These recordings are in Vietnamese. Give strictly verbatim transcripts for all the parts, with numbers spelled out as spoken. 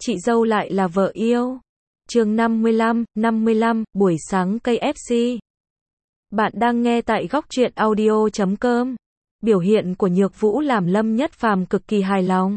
chị dâu lại là vợ yêu. Chương năm mươi lăm, năm mươi lăm, buổi sáng cây ép xê. Bạn đang nghe tại góc truyện audio chấm com. Biểu hiện của Nhược Vũ làm Lâm Nhất Phàm cực kỳ hài lòng.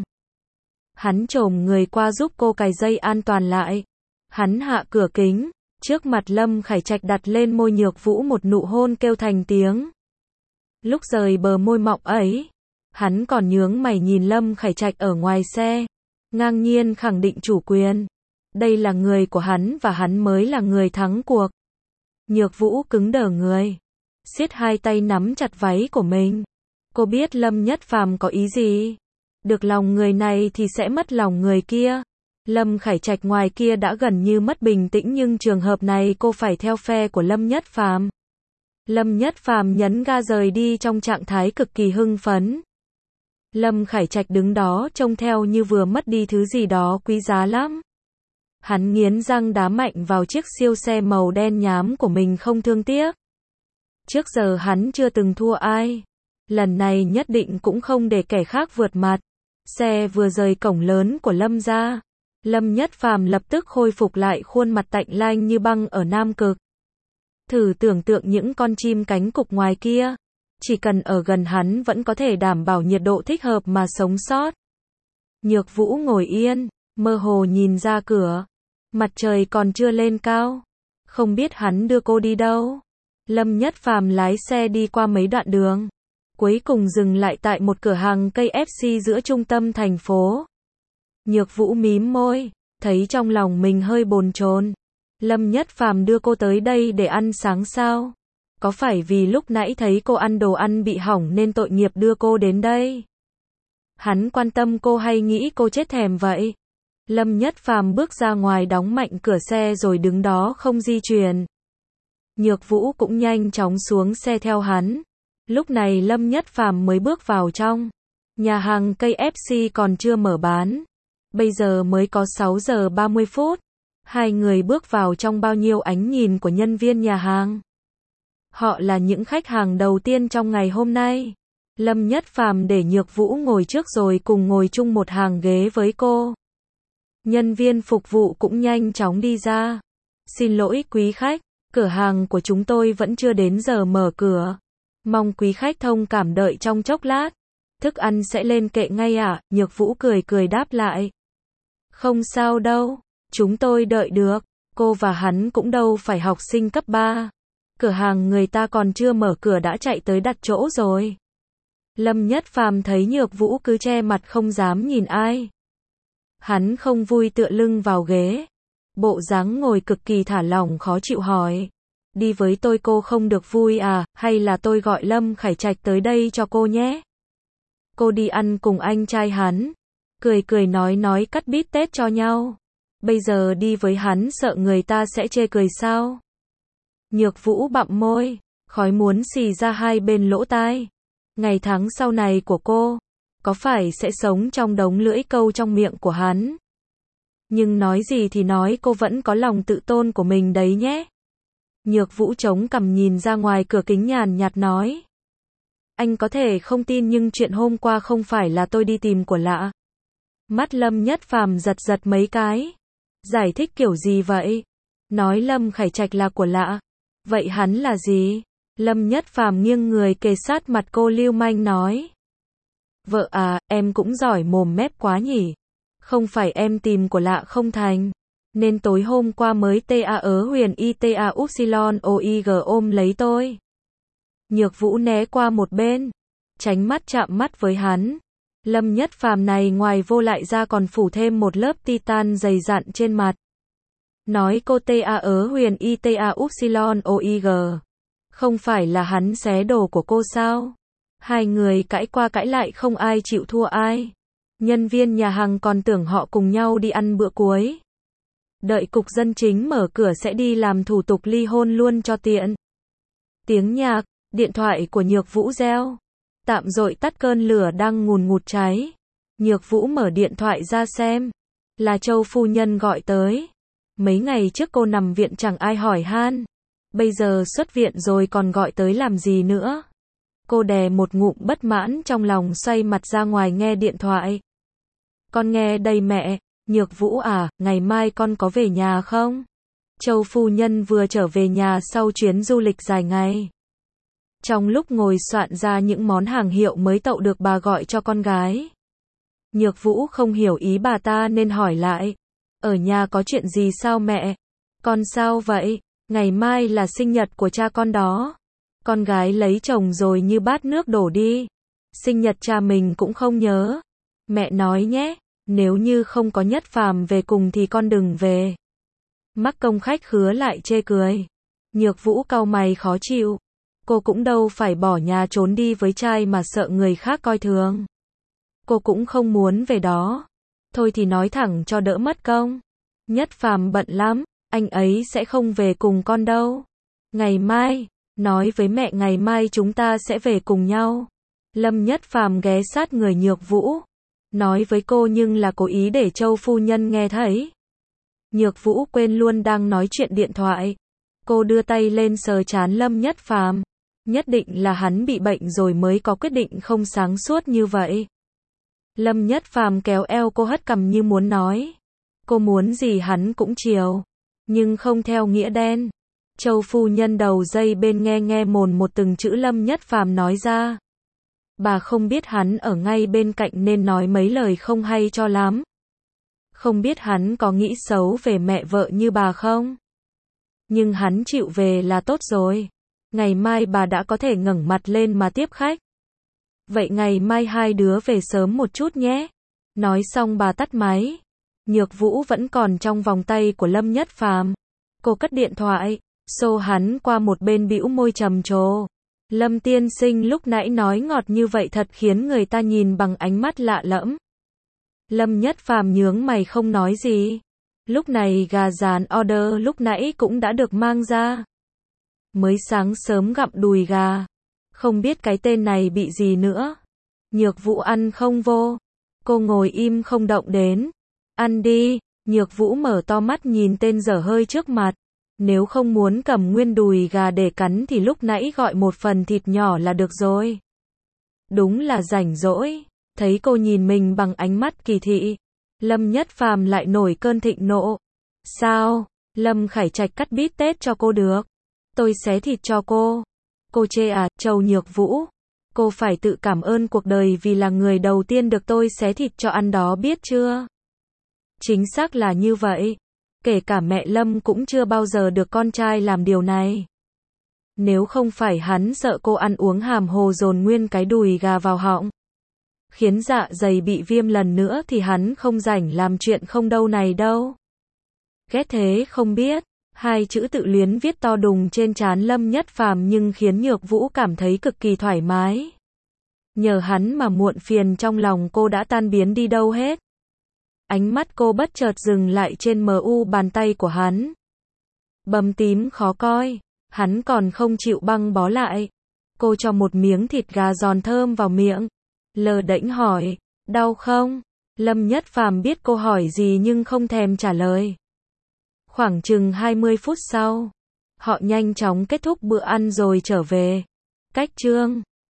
Hắn chồm người qua giúp cô cài dây an toàn lại. Hắn hạ cửa kính, trước mặt Lâm Khải Trạch đặt lên môi Nhược Vũ một nụ hôn kêu thành tiếng. Lúc rời bờ môi mọng ấy, hắn còn nhướng mày nhìn Lâm Khải Trạch ở ngoài xe, ngang nhiên khẳng định chủ quyền. Đây là người của hắn và hắn mới là người thắng cuộc. Nhược Vũ cứng đờ người, siết hai tay nắm chặt váy của mình. Cô biết Lâm Nhất Phàm có ý gì. Được lòng người này thì sẽ mất lòng người kia. Lâm Khải Trạch ngoài kia đã gần như mất bình tĩnh, nhưng trường hợp này cô phải theo phe của Lâm Nhất Phàm. Lâm Nhất Phàm nhấn ga rời đi trong trạng thái cực kỳ hưng phấn. Lâm Khải Trạch đứng đó trông theo như vừa mất đi thứ gì đó quý giá lắm. Hắn nghiến răng đá mạnh vào chiếc siêu xe màu đen nhám của mình không thương tiếc. Trước giờ hắn chưa từng thua ai. Lần này nhất định cũng không để kẻ khác vượt mặt. Xe vừa rời cổng lớn của Lâm gia, Lâm Nhất Phàm lập tức khôi phục lại khuôn mặt tạnh lanh như băng ở Nam Cực. Thử tưởng tượng những con chim cánh cụt ngoài kia, chỉ cần ở gần hắn vẫn có thể đảm bảo nhiệt độ thích hợp mà sống sót. Nhược Vũ ngồi yên, mơ hồ nhìn ra cửa. Mặt trời còn chưa lên cao. Không biết hắn đưa cô đi đâu. Lâm Nhất Phàm lái xe đi qua mấy đoạn đường, cuối cùng dừng lại tại một cửa hàng cây ép xê giữa trung tâm thành phố. Nhược Vũ mím môi, thấy trong lòng mình hơi bồn chồn. Lâm Nhất Phàm đưa cô tới đây để ăn sáng sao? Có phải vì lúc nãy thấy cô ăn đồ ăn bị hỏng nên tội nghiệp đưa cô đến đây? Hắn quan tâm cô hay nghĩ cô chết thèm vậy? Lâm Nhất Phàm bước ra ngoài đóng mạnh cửa xe rồi đứng đó không di chuyển. Nhược Vũ cũng nhanh chóng xuống xe theo hắn. Lúc này Lâm Nhất Phàm mới bước vào trong. Nhà hàng cây ép xê còn chưa mở bán. Bây giờ mới có sáu giờ ba mươi phút. Hai người bước vào trong bao nhiêu ánh nhìn của nhân viên nhà hàng. Họ là những khách hàng đầu tiên trong ngày hôm nay. Lâm Nhất Phàm để Nhược Vũ ngồi trước rồi cùng ngồi chung một hàng ghế với cô. Nhân viên phục vụ cũng nhanh chóng đi ra. Xin lỗi quý khách, cửa hàng của chúng tôi vẫn chưa đến giờ mở cửa. Mong quý khách thông cảm đợi trong chốc lát. Thức ăn sẽ lên kệ ngay ạ, à? Nhược Vũ cười cười đáp lại. Không sao đâu, chúng tôi đợi được. Cô và hắn cũng đâu phải học sinh cấp ba. Cửa hàng người ta còn chưa mở cửa đã chạy tới đặt chỗ rồi. Lâm Nhất Phàm thấy Nhược Vũ cứ che mặt không dám nhìn ai. Hắn không vui tựa lưng vào ghế. Bộ dáng ngồi cực kỳ thả lỏng khó chịu hỏi. Đi với tôi cô không được vui à, hay là tôi gọi Lâm Khải Trạch tới đây cho cô nhé? Cô đi ăn cùng anh trai hắn. Cười cười nói nói cắt bít tết cho nhau. Bây giờ đi với hắn sợ người ta sẽ chê cười sao? Nhược Vũ bặm môi, khói muốn xì ra hai bên lỗ tai. Ngày tháng sau này của cô, có phải sẽ sống trong đống lưỡi câu trong miệng của hắn? Nhưng nói gì thì nói cô vẫn có lòng tự tôn của mình đấy nhé. Nhược Vũ chống cằm nhìn ra ngoài cửa kính nhàn nhạt nói. Anh có thể không tin nhưng chuyện hôm qua không phải là tôi đi tìm của lạ. Mắt Lâm Nhất Phàm giật giật mấy cái. Giải thích kiểu gì vậy? Nói Lâm Khải Trạch là của lạ. Vậy hắn là gì? Lâm Nhất Phàm nghiêng người kề sát mặt cô lưu manh nói. Vợ à, em cũng giỏi mồm mép quá nhỉ. Không phải em tìm của lạ không thành. Nên tối hôm qua mới ta ớ huyền y ta upsilon oig ôm lấy tôi. Nhược Vũ né qua một bên, tránh mắt chạm mắt với hắn. Lâm Nhất Phàm này ngoài vô lại ra còn phủ thêm một lớp titan dày dặn trên mặt. Nói cô ta ớ huyền y ta upsilon oig. Không phải là hắn xé đồ của cô sao? Hai người cãi qua cãi lại không ai chịu thua ai. Nhân viên nhà hàng còn tưởng họ cùng nhau đi ăn bữa cuối. Đợi cục dân chính mở cửa sẽ đi làm thủ tục ly hôn luôn cho tiện. Tiếng nhạc, điện thoại của Nhược Vũ reo. Tạm dội tắt cơn lửa đang ngùn ngụt cháy. Nhược Vũ mở điện thoại ra xem. Là Châu phu nhân gọi tới. Mấy ngày trước cô nằm viện chẳng ai hỏi han. Bây giờ xuất viện rồi còn gọi tới làm gì nữa? Cô đè một ngụm bất mãn trong lòng xoay mặt ra ngoài nghe điện thoại. Con nghe đây mẹ. Nhược Vũ à, ngày mai con có về nhà không? Châu phu nhân vừa trở về nhà sau chuyến du lịch dài ngày. Trong lúc ngồi soạn ra những món hàng hiệu mới tậu được bà gọi cho con gái. Nhược Vũ không hiểu ý bà ta nên hỏi lại. Ở nhà có chuyện gì sao mẹ? Con sao vậy? Ngày mai là sinh nhật của cha con đó. Con gái lấy chồng rồi như bát nước đổ đi. Sinh nhật cha mình cũng không nhớ. Mẹ nói nhé, nếu như không có Nhất Phàm về cùng thì con đừng về. Mắc công khách khứa lại chê cười. Nhược Vũ cau mày khó chịu. Cô cũng đâu phải bỏ nhà trốn đi với trai mà sợ người khác coi thường. Cô cũng không muốn về đó. Thôi thì nói thẳng cho đỡ mất công. Nhất Phàm bận lắm, anh ấy sẽ không về cùng con đâu. Ngày mai, nói với mẹ ngày mai chúng ta sẽ về cùng nhau. Lâm Nhất Phàm ghé sát người Nhược Vũ. Nói với cô nhưng là cố ý để Châu phu nhân nghe thấy. Nhược Vũ quên luôn đang nói chuyện điện thoại. Cô đưa tay lên sờ trán Lâm Nhất Phàm. Nhất định là hắn bị bệnh rồi mới có quyết định không sáng suốt như vậy. Lâm Nhất Phàm kéo eo cô hất cằm như muốn nói. Cô muốn gì hắn cũng chiều. Nhưng không theo nghĩa đen. Châu phu nhân đầu dây bên nghe nghe mồn một từng chữ Lâm Nhất Phàm nói ra. Bà không biết hắn ở ngay bên cạnh nên nói mấy lời không hay cho lắm. Không biết hắn có nghĩ xấu về mẹ vợ như bà không? Nhưng hắn chịu về là tốt rồi. Ngày mai bà đã có thể ngẩng mặt lên mà tiếp khách. Vậy ngày mai hai đứa về sớm một chút nhé. Nói xong bà tắt máy. Nhược Vũ vẫn còn trong vòng tay của Lâm Nhất Phàm. Cô cất điện thoại, xô hắn qua một bên bĩu môi trầm trồ. Lâm tiên sinh lúc nãy nói ngọt như vậy thật khiến người ta nhìn bằng ánh mắt lạ lẫm. Lâm Nhất Phàm nhướng mày không nói gì. Lúc này gà rán order lúc nãy cũng đã được mang ra. Mới sáng sớm gặm đùi gà. Không biết cái tên này bị gì nữa. Nhược Vũ ăn không vô. Cô ngồi im không động đến. Ăn đi. Nhược Vũ mở to mắt nhìn tên dở hơi trước mặt. Nếu không muốn cầm nguyên đùi gà để cắn thì lúc nãy gọi một phần thịt nhỏ là được rồi. Đúng là rảnh rỗi. Thấy cô nhìn mình bằng ánh mắt kỳ thị. Lâm Nhất Phàm lại nổi cơn thịnh nộ. Sao? Lâm Khải Trạch cắt bít tết cho cô được. Tôi xé thịt cho cô. Cô chê à, Châu Nhược Vũ. Cô phải tự cảm ơn cuộc đời vì là người đầu tiên được tôi xé thịt cho ăn đó biết chưa? Chính xác là như vậy. Kể cả mẹ Lâm cũng chưa bao giờ được con trai làm điều này. Nếu không phải hắn sợ cô ăn uống hàm hồ dồn nguyên cái đùi gà vào họng. Khiến dạ dày bị viêm lần nữa thì hắn không rảnh làm chuyện không đâu này đâu. Ghét thế không biết. Hai chữ tự luyến viết to đùng trên trán Lâm Nhất Phàm nhưng khiến Nhược Vũ cảm thấy cực kỳ thoải mái. Nhờ hắn mà muộn phiền trong lòng cô đã tan biến đi đâu hết. Ánh mắt cô bất chợt dừng lại trên mờ u bàn tay của hắn. Bầm tím khó coi. Hắn còn không chịu băng bó lại. Cô cho một miếng thịt gà giòn thơm vào miệng. Lờ đễnh hỏi. Đau không? Lâm Nhất Phàm biết cô hỏi gì nhưng không thèm trả lời. Khoảng chừng hai mươi phút sau. Họ nhanh chóng kết thúc bữa ăn rồi trở về. Cách chương